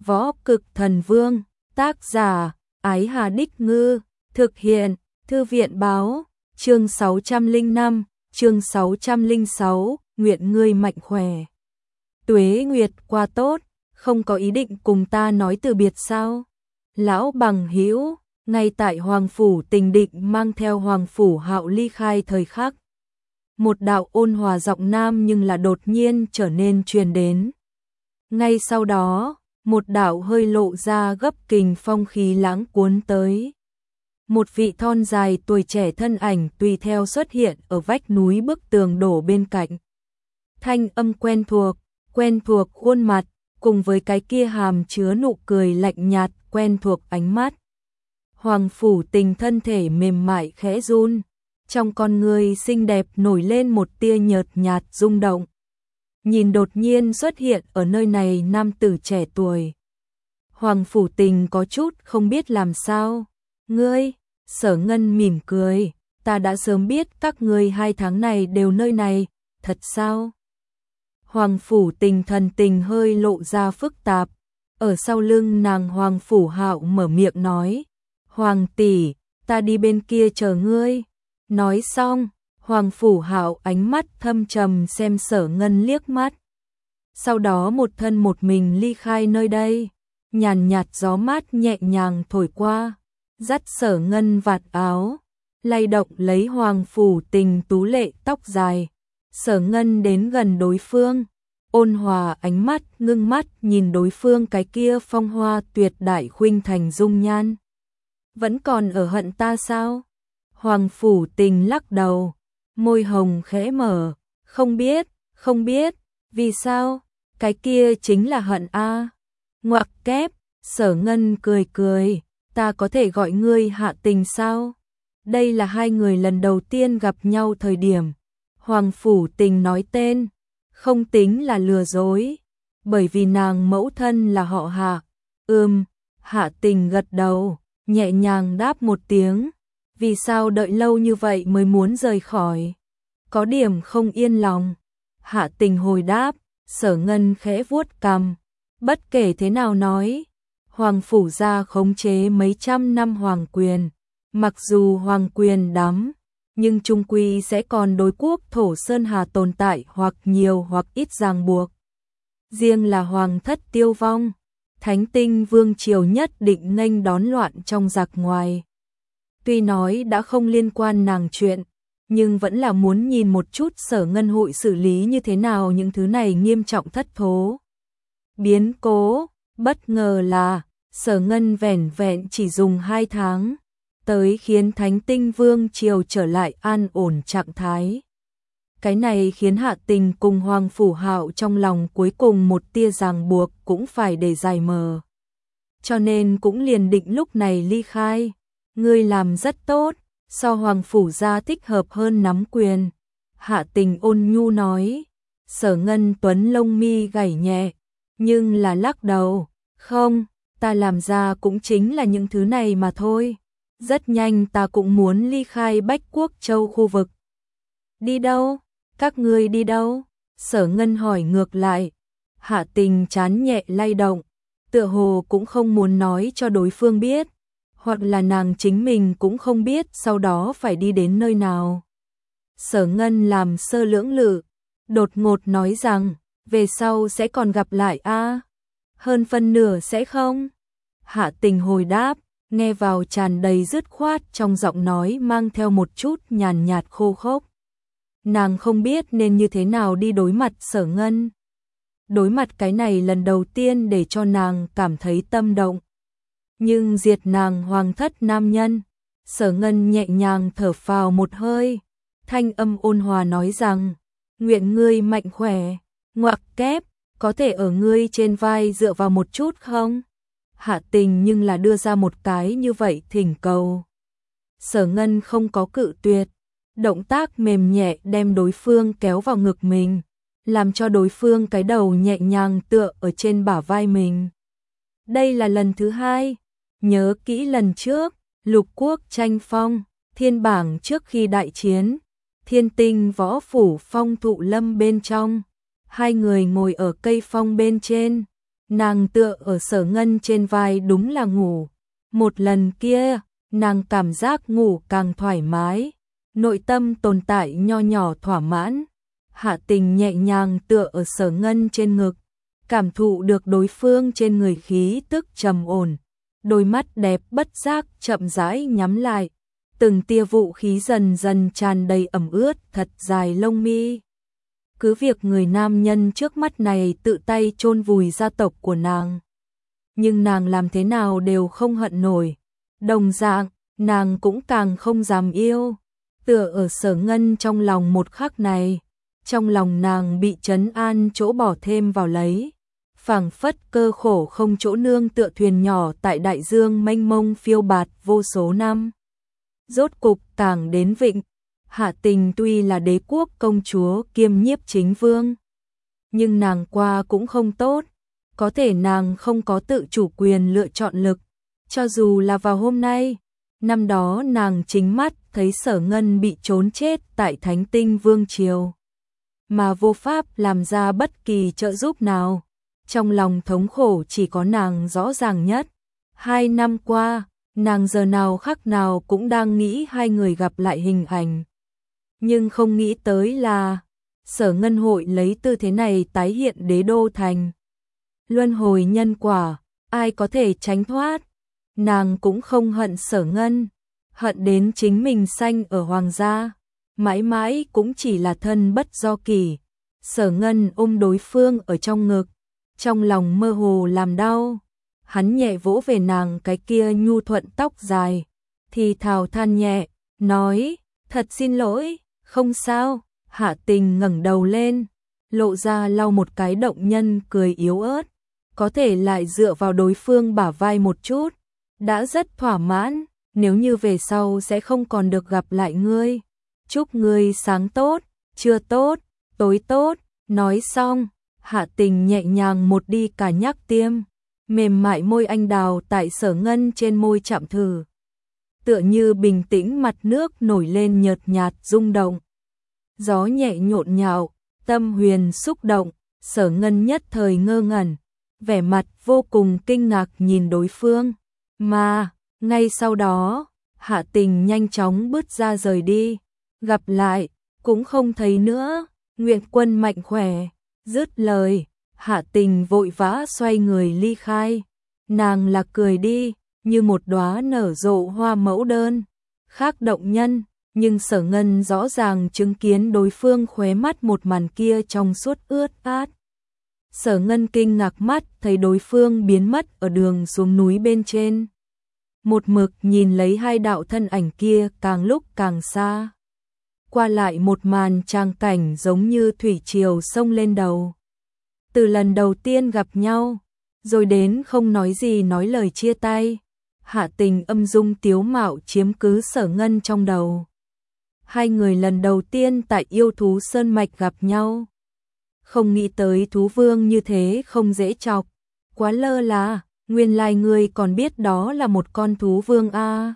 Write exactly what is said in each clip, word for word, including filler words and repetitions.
Võ Cực Thần Vương, tác giả, Ái Hà Đích Ngư, thực hiện, Thư viện báo, chương sáu trăm lẻ năm, chương sáu trăm lẻ sáu, nguyện ngươi mạnh khỏe. Tuế Nguyệt qua tốt, không có ý định cùng ta nói từ biệt sao? Lão bằng hữu, ngay tại Hoàng Phủ Tình định mang theo Hoàng Phủ Hạo ly khai thời khắc. Một đạo ôn hòa giọng nam nhưng là đột nhiên trở nên truyền đến. Ngay sau đó, một đạo hơi lộ ra gấp kình phong khí lãng cuốn tới. Một vị thon dài tuổi trẻ thân ảnh tùy theo xuất hiện ở vách núi bức tường đổ bên cạnh. Thanh âm quen thuộc, quen thuộc khuôn mặt, cùng với cái kia hàm chứa nụ cười lạnh nhạt quen thuộc ánh mắt. Hoàng Phủ Tình thân thể mềm mại khẽ run, trong con người xinh đẹp nổi lên một tia nhợt nhạt rung động. Nhìn đột nhiên xuất hiện ở nơi này nam tử trẻ tuổi. Hoàng Phủ Tình có chút không biết làm sao. Ngươi, Sở Ngân mỉm cười, ta đã sớm biết các ngươi hai tháng này đều nơi này, thật sao? Hoàng Phủ Tình thần tình hơi lộ ra phức tạp. Ở sau lưng nàng Hoàng Phủ Hạo mở miệng nói, Hoàng tỷ, ta đi bên kia chờ ngươi. Nói xong, Hoàng Phủ Hạo ánh mắt thâm trầm xem Sở Ngân liếc mắt. Sau đó một thân một mình ly khai nơi đây, nhàn nhạt gió mát nhẹ nhàng thổi qua, dắt Sở Ngân vạt áo, lay động lấy Hoàng Phủ Tình tú lệ tóc dài. Sở Ngân đến gần đối phương, ôn hòa ánh mắt ngưng mắt nhìn đối phương cái kia phong hoa tuyệt đại khuynh thành dung nhan. Vẫn còn ở hận ta sao? Hoàng Phủ Tình lắc đầu, môi hồng khẽ mở, không biết, không biết, vì sao? Cái kia chính là hận a. Ngoặc kép, Sở Ngân cười cười, ta có thể gọi ngươi Hạ Tình sao? Đây là hai người lần đầu tiên gặp nhau thời điểm. Hoàng Phủ Tình nói tên, không tính là lừa dối, bởi vì nàng mẫu thân là họ Hạ. Ừm, Hạ Tình gật đầu, nhẹ nhàng đáp một tiếng. Vì sao đợi lâu như vậy mới muốn rời khỏi? Có điểm không yên lòng. Hạ Tình hồi đáp, Sở Ngân khẽ vuốt cằm. Bất kể thế nào nói, Hoàng Phủ gia khống chế mấy trăm năm hoàng quyền. Mặc dù hoàng quyền đắm, nhưng chung quy sẽ còn đối quốc thổ Sơn Hà tồn tại hoặc nhiều hoặc ít ràng buộc. Riêng là hoàng thất tiêu vong, Thánh Tinh Vương triều nhất định nghênh đón loạn trong giặc ngoài. Tuy nói đã không liên quan nàng chuyện, nhưng vẫn là muốn nhìn một chút Sở Ngân hội xử lý như thế nào những thứ này nghiêm trọng thất thố. Biến cố, bất ngờ là, Sở Ngân vẻn vẹn chỉ dùng hai tháng, tới khiến Thánh Tinh Vương triều trở lại an ổn trạng thái. Cái này khiến Hạ Tình cùng Hoàng Phủ Hạo trong lòng cuối cùng một tia ràng buộc cũng phải để giải mờ. Cho nên cũng liền định lúc này ly khai. Ngươi làm rất tốt, so Hoàng Phủ gia thích hợp hơn nắm quyền. Hạ Tình ôn nhu nói. Sở Ngân tuấn lông mi gảy nhẹ, nhưng là lắc đầu. Không, ta làm ra cũng chính là những thứ này mà thôi. Rất nhanh ta cũng muốn ly khai Bách Quốc Châu khu vực. Đi đâu? Các ngươi đi đâu? Sở Ngân hỏi ngược lại. Hạ Tình chán nhẹ lay động, tựa hồ cũng không muốn nói cho đối phương biết. Hoặc là nàng chính mình cũng không biết sau đó phải đi đến nơi nào. Sở Ngân làm sơ lưỡng lự, đột ngột nói rằng, về sau sẽ còn gặp lại a. Hơn phân nửa sẽ không? Hạ Tình hồi đáp, nghe vào tràn đầy dứt khoát trong giọng nói mang theo một chút nhàn nhạt khô khốc. Nàng không biết nên như thế nào đi đối mặt Sở Ngân. Đối mặt cái này lần đầu tiên để cho nàng cảm thấy tâm động. Nhưng diệt nàng hoàng thất nam nhân, Sở Ngân nhẹ nhàng thở phào một hơi, thanh âm ôn hòa nói rằng, nguyện ngươi mạnh khỏe. Ngoặc kép, có thể ở ngươi trên vai dựa vào một chút không? Hạ Tình nhưng là đưa ra một cái như vậy thỉnh cầu. Sở Ngân không có cự tuyệt, động tác mềm nhẹ đem đối phương kéo vào ngực mình, làm cho đối phương cái đầu nhẹ nhàng tựa ở trên bả vai mình. Đây là lần thứ hai. Nhớ kỹ lần trước, lục quốc tranh phong, thiên bảng trước khi đại chiến, Thiên Tinh võ phủ phong thụ lâm bên trong, hai người ngồi ở cây phong bên trên, nàng tựa ở Sở Ngân trên vai đúng là ngủ. Một lần kia, nàng cảm giác ngủ càng thoải mái, nội tâm tồn tại nho nhỏ thỏa mãn. Hạ Tình nhẹ nhàng tựa ở Sở Ngân trên ngực, cảm thụ được đối phương trên người khí tức trầm ổn, đôi mắt đẹp bất giác chậm rãi nhắm lại, từng tia vũ khí dần dần tràn đầy ẩm ướt thật dài lông mi. Cứ việc người nam nhân trước mắt này tự tay chôn vùi gia tộc của nàng, nhưng nàng làm thế nào đều không hận nổi. Đồng dạng, nàng cũng càng không dám yêu. Tựa ở Sở Ngân trong lòng một khắc này, trong lòng nàng bị trấn an chỗ bỏ thêm vào lấy, phảng phất cơ khổ không chỗ nương tựa thuyền nhỏ tại đại dương mênh mông phiêu bạt vô số năm. Rốt cục càng đến vịnh. Hạ Tình tuy là đế quốc công chúa kiêm nhiếp chính vương, nhưng nàng qua cũng không tốt, có thể nàng không có tự chủ quyền lựa chọn lực. Cho dù là vào hôm nay, năm đó nàng chính mắt thấy Sở Ngân bị trốn chết tại Thánh Tinh Vương Triều, mà vô pháp làm ra bất kỳ trợ giúp nào. Trong lòng thống khổ chỉ có nàng rõ ràng nhất. Hai năm qua, nàng giờ nào khắc nào cũng đang nghĩ hai người gặp lại hình ảnh. Nhưng không nghĩ tới là Sở Ngân hội lấy tư thế này tái hiện đế đô thành. Luân hồi nhân quả, ai có thể tránh thoát. Nàng cũng không hận Sở Ngân, hận đến chính mình sanh ở hoàng gia, mãi mãi cũng chỉ là thân bất do kỷ. Sở Ngân ôm đối phương ở trong ngực, trong lòng mơ hồ làm đau. Hắn nhẹ vỗ về nàng cái kia nhu thuận tóc dài, thì thào than nhẹ, nói, thật xin lỗi, không sao. Hạ Tình ngẩng đầu lên, lộ ra lau một cái động nhân cười yếu ớt, có thể lại dựa vào đối phương bả vai một chút, đã rất thỏa mãn. Nếu như về sau sẽ không còn được gặp lại ngươi, chúc ngươi sáng tốt, trưa tốt, tối tốt. Nói xong, Hạ Tình nhẹ nhàng một đi cả nhắc tiêm, mềm mại môi anh đào tại Sở Ngân trên môi chạm thử, tựa như bình tĩnh mặt nước nổi lên nhợt nhạt rung động. Gió nhẹ nhộn nhạo, tâm huyền xúc động. Sở Ngân nhất thời ngơ ngẩn, vẻ mặt vô cùng kinh ngạc nhìn đối phương, mà ngay sau đó, Hạ Tình nhanh chóng bước ra rời đi. Gặp lại cũng không thấy nữa, nguyện quân mạnh khỏe. Dứt lời, Hạ Tình vội vã xoay người ly khai. Nàng là cười đi, như một đóa nở rộ hoa mẫu đơn, khác động nhân, nhưng Sở Ngân rõ ràng chứng kiến đối phương khóe mắt một màn kia trong suốt ướt át. Sở Ngân kinh ngạc mắt thấy đối phương biến mất ở đường xuống núi bên trên. Một mực nhìn lấy hai đạo thân ảnh kia càng lúc càng xa. Qua lại một màn tràng cảnh giống như thủy triều sông lên đầu. Từ lần đầu tiên gặp nhau, rồi đến không nói gì nói lời chia tay, Hạ Tình âm dung tiếu mạo chiếm cứ Sở Ngân trong đầu. Hai người lần đầu tiên tại yêu thú sơn mạch gặp nhau. Không nghĩ tới thú vương như thế không dễ chọc, quá lơ là, nguyên lai ngươi còn biết đó là một con thú vương a. À.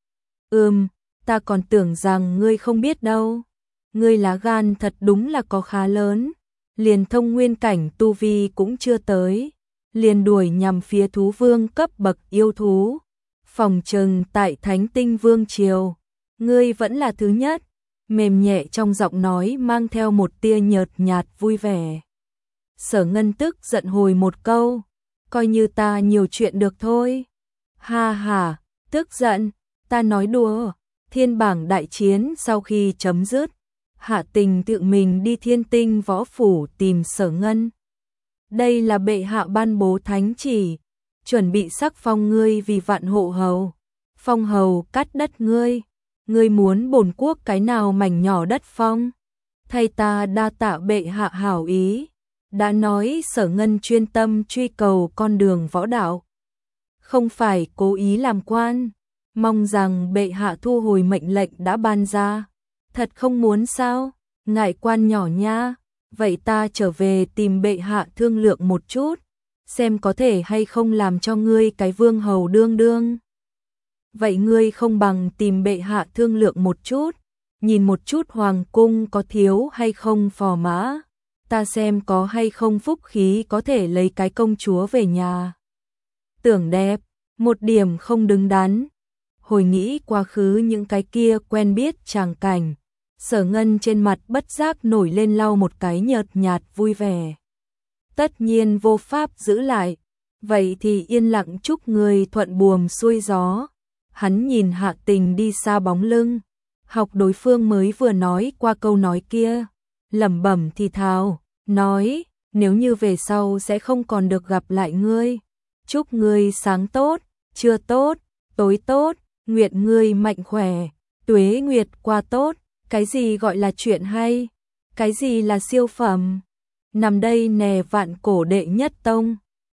Ừm, ta còn tưởng rằng ngươi không biết đâu. Ngươi lá gan thật đúng là có khá lớn, liền thông nguyên cảnh tu vi cũng chưa tới, liền đuổi nhằm phía thú vương cấp bậc yêu thú. Phòng trừng tại Thánh Tinh Vương Triều, ngươi vẫn là thứ nhất. Mềm nhẹ trong giọng nói mang theo một tia nhợt nhạt vui vẻ. Sở Ngân tức giận hồi một câu, coi như ta nhiều chuyện được thôi. Ha ha, tức giận, ta nói đùa. Thiên bảng đại chiến sau khi chấm dứt, Hạ Tình tự mình đi Thiên Tinh võ phủ tìm Sở Ngân. Đây là bệ hạ ban bố thánh chỉ, chuẩn bị sắc phong ngươi vì vạn hộ hầu. Phong hầu cắt đất ngươi, ngươi muốn bổn quốc cái nào mảnh nhỏ đất phong. Thay ta đa tạ bệ hạ hảo ý. Đã nói Sở Ngân chuyên tâm truy cầu con đường võ đạo, không phải cố ý làm quan. Mong rằng bệ hạ thu hồi mệnh lệnh đã ban ra. Thật không muốn sao? Ngại quan nhỏ nha. Vậy ta trở về tìm bệ hạ thương lượng một chút, xem có thể hay không làm cho ngươi cái vương hầu đương đương. Vậy ngươi không bằng tìm bệ hạ thương lượng một chút, nhìn một chút hoàng cung có thiếu hay không phò mã. ta xem có hay không phúc khí có thể lấy cái công chúa về nhà. Tưởng đẹp, một điểm không đứng đắn. Hồi nghĩ quá khứ những cái kia quen biết tràng cảnh, Sở Ngân trên mặt bất giác nổi lên lau một cái nhợt nhạt vui vẻ. Tất nhiên vô pháp giữ lại, vậy thì yên lặng chúc người thuận buồm xuôi gió. Hắn nhìn Hạ Tình đi xa bóng lưng, học đối phương mới vừa nói qua câu nói kia, lẩm bẩm thì thào, nói, nếu như về sau sẽ không còn được gặp lại ngươi, chúc ngươi sáng tốt, trưa tốt, tối tốt, nguyện ngươi mạnh khỏe, tuế nguyệt qua tốt. Cái gì gọi là chuyện hay? Cái gì là siêu phẩm? Nằm đây nè vạn cổ đệ nhất tông.